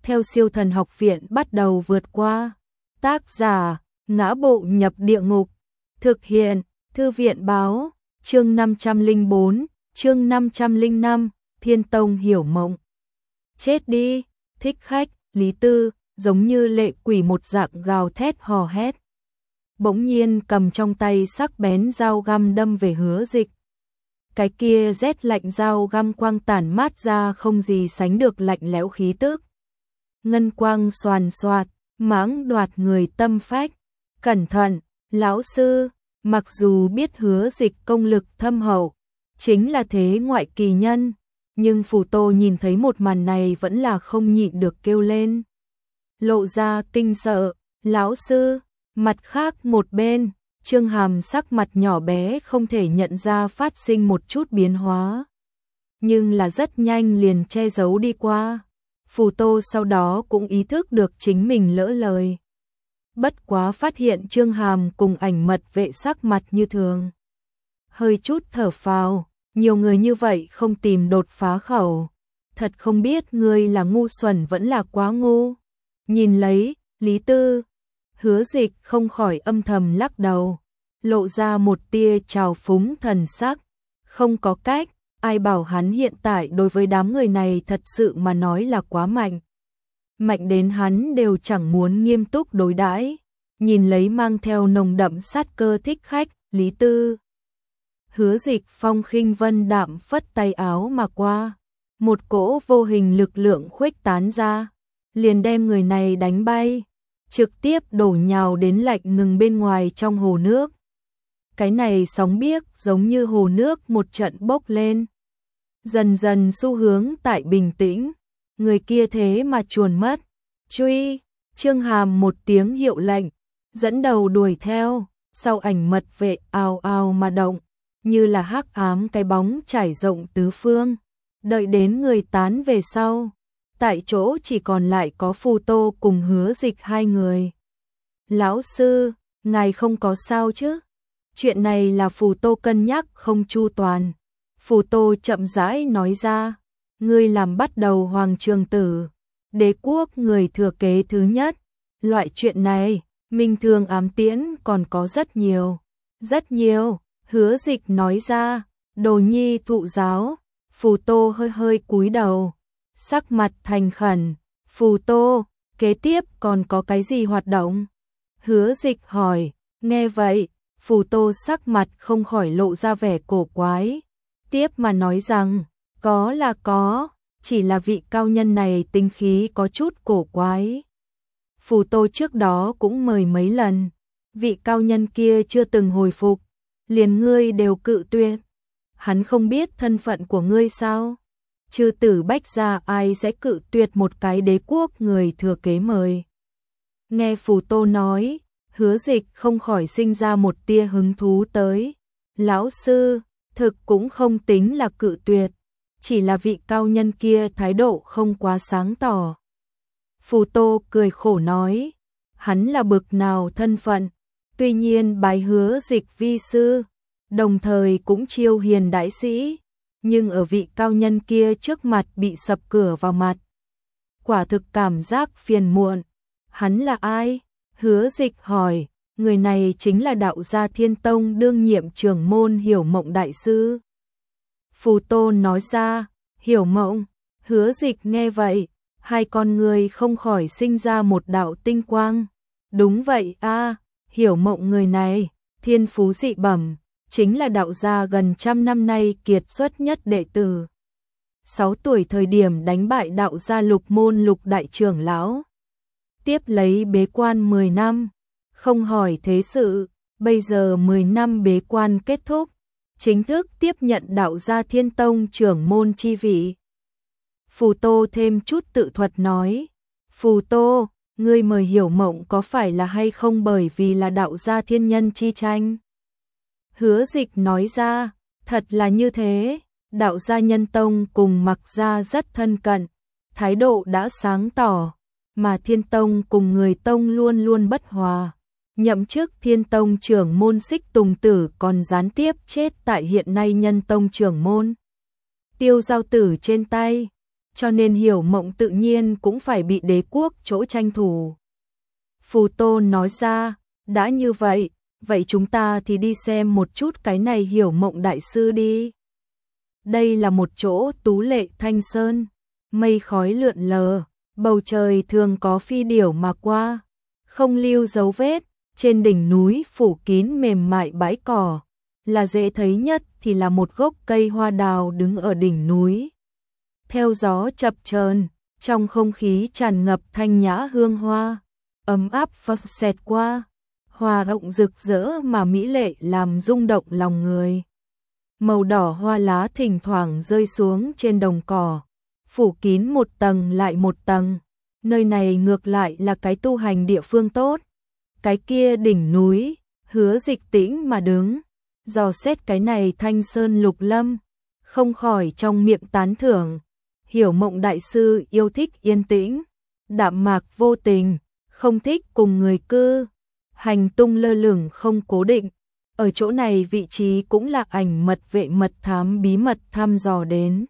theo Siêu Thần Học Viện bắt đầu vượt qua. Tác giả: Ngã Bộ Nhập Địa Ngục. Thực hiện: Thư viện báo. Chương 504, chương 505, Thiên Tông Hiểu Mộng. Chết đi, thích khách, Lý Tư, giống như lệ quỷ một dạng gào thét hò hét. Bỗng nhiên cầm trong tay sắc bén dao găm đâm về Hứa Dịch. Cái kia rét lạnh dao găm quang tản mát ra không gì sánh được lạnh lẽo khí tức. Ngân quang xoàn xoạt, mãng đoạt người tâm phách. Cẩn thận, lão sư. Mặc dù biết Hứa Dịch công lực thâm hậu, chính là thế ngoại kỳ nhân, nhưng Phù Tô nhìn thấy một màn này vẫn là không nhịn được kêu lên. Lộ ra kinh sợ, lão sư. Mặt khác một bên, Trương Hàm sắc mặt nhỏ bé không thể nhận ra phát sinh một chút biến hóa, nhưng là rất nhanh liền che giấu đi qua. Phù Tô sau đó cũng ý thức được chính mình lỡ lời. Bất quá phát hiện Trương Hàm cùng Ảnh Mật Vệ sắc mặt như thường. Hơi chút thở phào, nhiều người như vậy không tìm đột phá khẩu. Thật không biết ngươi là ngu xuẩn vẫn là quá ngu. Nhìn lấy, Lý Tư, Hứa Dịch không khỏi âm thầm lắc đầu, lộ ra một tia trào phúng thần sắc. Không có cách, ai bảo hắn hiện tại đối với đám người này thật sự mà nói là quá mạnh. Mạnh đến hắn đều chẳng muốn nghiêm túc đối đãi. Nhìn lấy mang theo nồng đậm sát cơ thích khách, Lý Tư. Hứa Dịch phong khinh vân đạm phất tay áo mà qua. Một cỗ vô hình lực lượng khuếch tán ra, liền đem người này đánh bay, trực tiếp đổ nhào đến lạnh ngừng bên ngoài trong hồ nước. Cái này sóng biếc giống như hồ nước một trận bốc lên, dần dần xu hướng tại bình tĩnh. Người kia thế mà chuồn mất. Truy! Trương Hàm một tiếng hiệu lệnh, dẫn đầu đuổi theo, sau Ảnh Mật Vệ ào ào mà động, như là hắc ám cái bóng trải rộng tứ phương. Đợi đến người tán về sau, tại chỗ chỉ còn lại có Phù Tô cùng Hứa Dịch hai người. Lão sư, ngài không có sao chứ? Chuyện này là Phù Tô cân nhắc không chu toàn. Phù Tô chậm rãi nói ra, ngươi làm bắt đầu hoàng trường tử, đế quốc người thừa kế thứ nhất. Loại chuyện này, minh thường ám tiễn còn có rất nhiều. Rất nhiều, Hứa Dịch nói ra, đồ nhi thụ giáo. Phù Tô hơi hơi cúi đầu, sắc mặt thành khẩn. Phù Tô, kế tiếp còn có cái gì hoạt động? Hứa Dịch hỏi. Nghe vậy, Phù Tô sắc mặt không khỏi lộ ra vẻ cổ quái. Tiếp mà nói rằng, có là có, chỉ là vị cao nhân này tính khí có chút cổ quái. Phù Tô trước đó cũng mời mấy lần, vị cao nhân kia chưa từng hồi phục, liền ngươi đều cự tuyệt. Hắn không biết thân phận của ngươi sao? Chư tử Bách gia ai sẽ cự tuyệt một cái đế quốc người thừa kế mời? Nghe Phù Tô nói, Hứa Dịch không khỏi sinh ra một tia hứng thú tới. Lão sư, thực cũng không tính là cự tuyệt, chỉ là vị cao nhân kia thái độ không quá sáng tỏ. Phù Tô cười khổ nói, hắn là bực nào thân phận, tuy nhiên bái Hứa Dịch vi sư, đồng thời cũng chiêu hiền đại sĩ, nhưng ở vị cao nhân kia trước mặt bị sập cửa vào mặt. Quả thực cảm giác phiền muộn. Hắn là ai? Hứa Dịch hỏi. Người này chính là đạo gia Thiên Tông đương nhiệm trưởng môn Hiểu Mộng đại sư. Phù Tô nói ra. Hiểu Mộng. Hứa Dịch nghe vậy, hai con người không khỏi sinh ra một đạo tinh quang. Đúng vậy a, Hiểu Mộng người này, thiên phú dị bẩm, chính là đạo gia gần 100 năm nay kiệt xuất nhất đệ tử. 6 tuổi thời điểm đánh bại đạo gia Lục Môn Lục đại trưởng lão. Tiếp lấy bế quan 10 năm, không hỏi thế sự, bây giờ 10 năm bế quan kết thúc, chính thức tiếp nhận đạo gia Thiên Tông trưởng môn chi vị. Phù Tô thêm chút tự thuật nói, Phù Tô, ngươi mời Hiểu Mộng có phải là hay không bởi vì là đạo gia thiên nhân chi tranh? Hứa Dịch nói ra, thật là như thế, đạo gia Nhân Tông cùng Mặc gia rất thân cận, thái độ đã sáng tỏ, mà Thiên Tông cùng người Tông luôn luôn bất hòa. Nhậm chức Thiên Tông trưởng môn Xích Tùng Tử còn gián tiếp chết tại hiện nay Nhân Tông trưởng môn Tiêu Giao Tử trên tay. cho nên Hiểu Mộng tự nhiên cũng phải bị đế quốc chỗ tranh thủ. Phù Tôn nói ra, đã như vậy, vậy chúng ta thì đi xem một chút cái này Hiểu Mộng đại sư đi. Đây là một chỗ tú lệ thanh sơn, mây khói lượn lờ, bầu trời thường có phi điểu mà qua, không lưu dấu vết, trên đỉnh núi phủ kín mềm mại bãi cỏ, là dễ thấy nhất thì là một gốc cây hoa đào đứng ở đỉnh núi. Theo gió chập chờn, trong không khí tràn ngập thanh nhã hương hoa, ấm áp phật xẹt qua, hoa rộng rực rỡ mà mỹ lệ làm rung động lòng người. Màu đỏ hoa lá thỉnh thoảng rơi xuống trên đồng cỏ, phủ kín một tầng lại một tầng. Nơi này ngược lại là cái tu hành địa phương tốt. Cái kia đỉnh núi, Hứa Dịch tĩnh mà đứng, dò xét cái này thanh sơn lục lâm, không khỏi trong miệng tán thưởng. Hiểu Mộng đại sư yêu thích yên tĩnh, đạm mạc vô tình, không thích cùng người cư, hành tung lơ lửng không cố định. Ở chỗ này vị trí cũng là ảnh mật vệ mật thám bí mật thăm dò đến.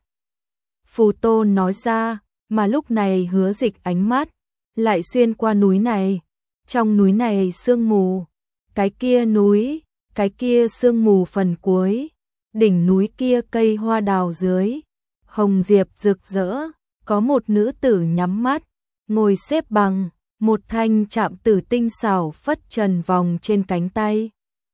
Phù Tôn nói ra, mà lúc này Hứa Dịch ánh mắt lại xuyên qua núi này. Trong núi này sương mù, cái kia núi, cái kia sương mù phần cuối, đỉnh núi kia cây hoa đào dưới, hồng diệp rực rỡ, có một nữ tử nhắm mắt, ngồi xếp bằng, một thanh chạm tử tinh xảo phất trần vòng trên cánh tay.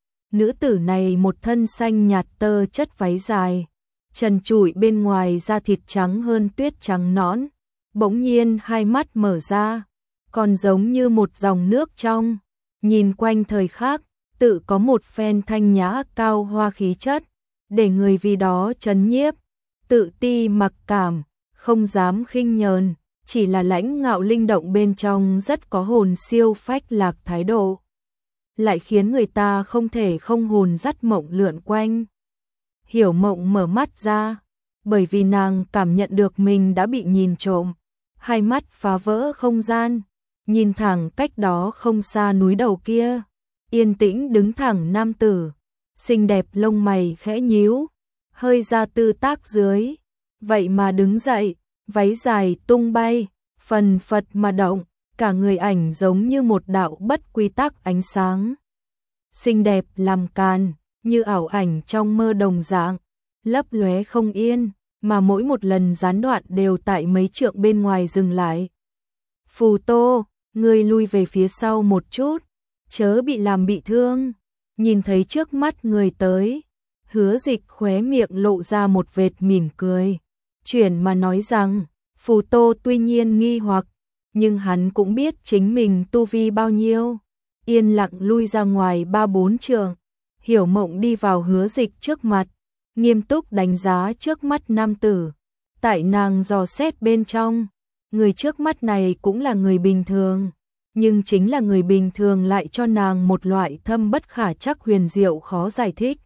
Nữ tử này một thân xanh nhạt tơ chất váy dài, trần trụi bên ngoài da thịt trắng hơn tuyết trắng nõn, bỗng nhiên hai mắt mở ra, còn giống như một dòng nước trong, nhìn quanh thời khắc, tự có một phen thanh nhã cao hoa khí chất, để người vì đó chấn nhiếp, tự ti mặc cảm, không dám khinh nhờn, chỉ là lãnh ngạo linh động bên trong rất có hồn siêu phách lạc thái độ, lại khiến người ta không thể không hồn dắt mộng lượn quanh. Hiểu Mộng mở mắt ra, bởi vì nàng cảm nhận được mình đã bị nhìn trộm, hai mắt phá vỡ không gian, nhìn thẳng cách đó không xa núi đầu kia, yên tĩnh đứng thẳng nam tử, xinh đẹp lông mày khẽ nhíu, hơi ra tư tác dưới, vậy mà đứng dậy, váy dài tung bay, phần phật mà động, cả người ảnh giống như một đạo bất quy tắc ánh sáng. Xinh đẹp làm càn, như ảo ảnh trong mơ đồng dạng, lấp lóe không yên, mà mỗi một lần gián đoạn đều tại mấy trượng bên ngoài dừng lại. Phù Tô, ngươi lui về phía sau một chút, chớ bị làm bị thương. Nhìn thấy trước mắt người tới, Hứa Dịch khóe miệng lộ ra một vệt mỉm cười, chuyển mà nói rằng, Phù Tô tuy nhiên nghi hoặc, nhưng hắn cũng biết chính mình tu vi bao nhiêu, yên lặng lui ra ngoài 3-4 trượng. Hiểu Mộng đi vào Hứa Dịch trước mặt, nghiêm túc đánh giá trước mắt nam tử. Tại nàng dò xét bên trong, người trước mắt này cũng là người bình thường, nhưng chính là người bình thường lại cho nàng một loại thâm bất khả trắc huyền diệu khó giải thích.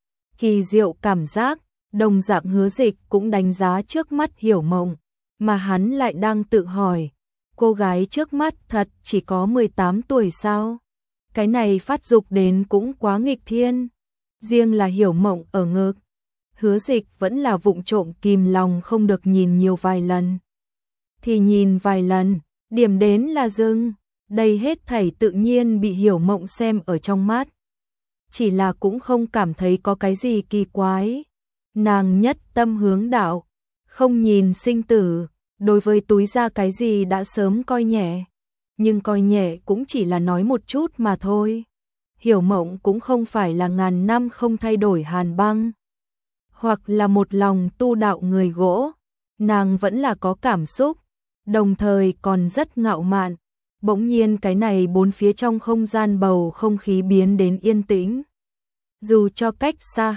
Kỳ diệu cảm giác, đồng dạng Hứa Dịch cũng đánh giá trước mắt Hiểu Mộng, mà hắn lại đang tự hỏi, cô gái trước mắt thật chỉ có 18 tuổi sao? Cái này phát dục đến cũng quá nghịch thiên. Riêng là Hiểu Mộng ở ngực, Hứa Dịch vẫn là vụng trộm kìm lòng không được nhìn nhiều vài lần. Thì nhìn vài lần, điểm đến là dừng, đây hết thảy tự nhiên bị Hiểu Mộng xem ở trong mắt. Chỉ là cũng không cảm thấy có cái gì kỳ quái. Nàng nhất tâm hướng đạo, không nhìn sinh tử, đối với túi ra cái gì đã sớm coi nhẹ. Nhưng coi nhẹ cũng chỉ là nói một chút mà thôi. Hiểu Mộng cũng không phải là ngàn năm không thay đổi hàn băng, hoặc là một lòng tu đạo người gỗ, nàng vẫn là có cảm xúc, đồng thời còn rất ngạo mạn. Bỗng nhiên cái này bốn phía trong không gian bầu không khí biến đến yên tĩnh. Dù cho cách xa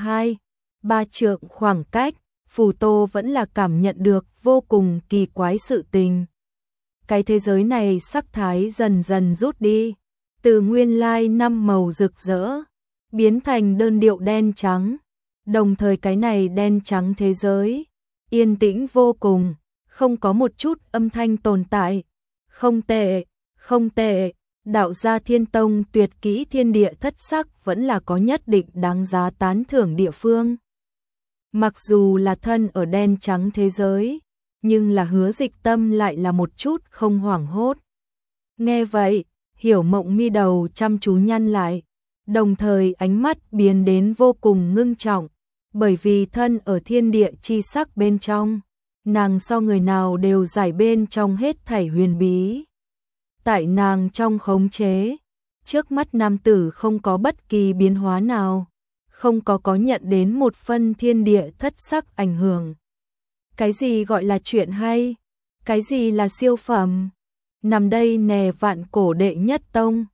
2-3 trượng khoảng cách, Phù Tô vẫn là cảm nhận được vô cùng kỳ quái sự tình. Cái thế giới này sắc thái dần dần rút đi, từ nguyên lai 5 màu rực rỡ, biến thành đơn điệu đen trắng. Đồng thời cái này đen trắng thế giới, yên tĩnh vô cùng, không có một chút âm thanh tồn tại. Không tệ, không tệ, đạo gia Thiên Tông tuyệt kỹ thiên địa thất sắc vẫn là có nhất định đáng giá tán thưởng địa phương. Mặc dù là thân ở đen trắng thế giới, nhưng là Hứa Dịch tâm lại là một chút không hoảng hốt. Nghe vậy, Hiểu Mộng mi đầu chăm chú nhăn lại, đồng thời ánh mắt biến đến vô cùng ngưng trọng, bởi vì thân ở thiên địa chi sắc bên trong, nàng so người nào đều giải bên trong hết thảy huyền bí. Tại nàng trong khống chế, trước mắt nam tử không có bất kỳ biến hóa nào, không có nhận đến một phân thiên địa thất sắc ảnh hưởng. Cái gì gọi là chuyện hay? Cái gì là siêu phẩm? Nằm đây nè vạn cổ đệ nhất tông,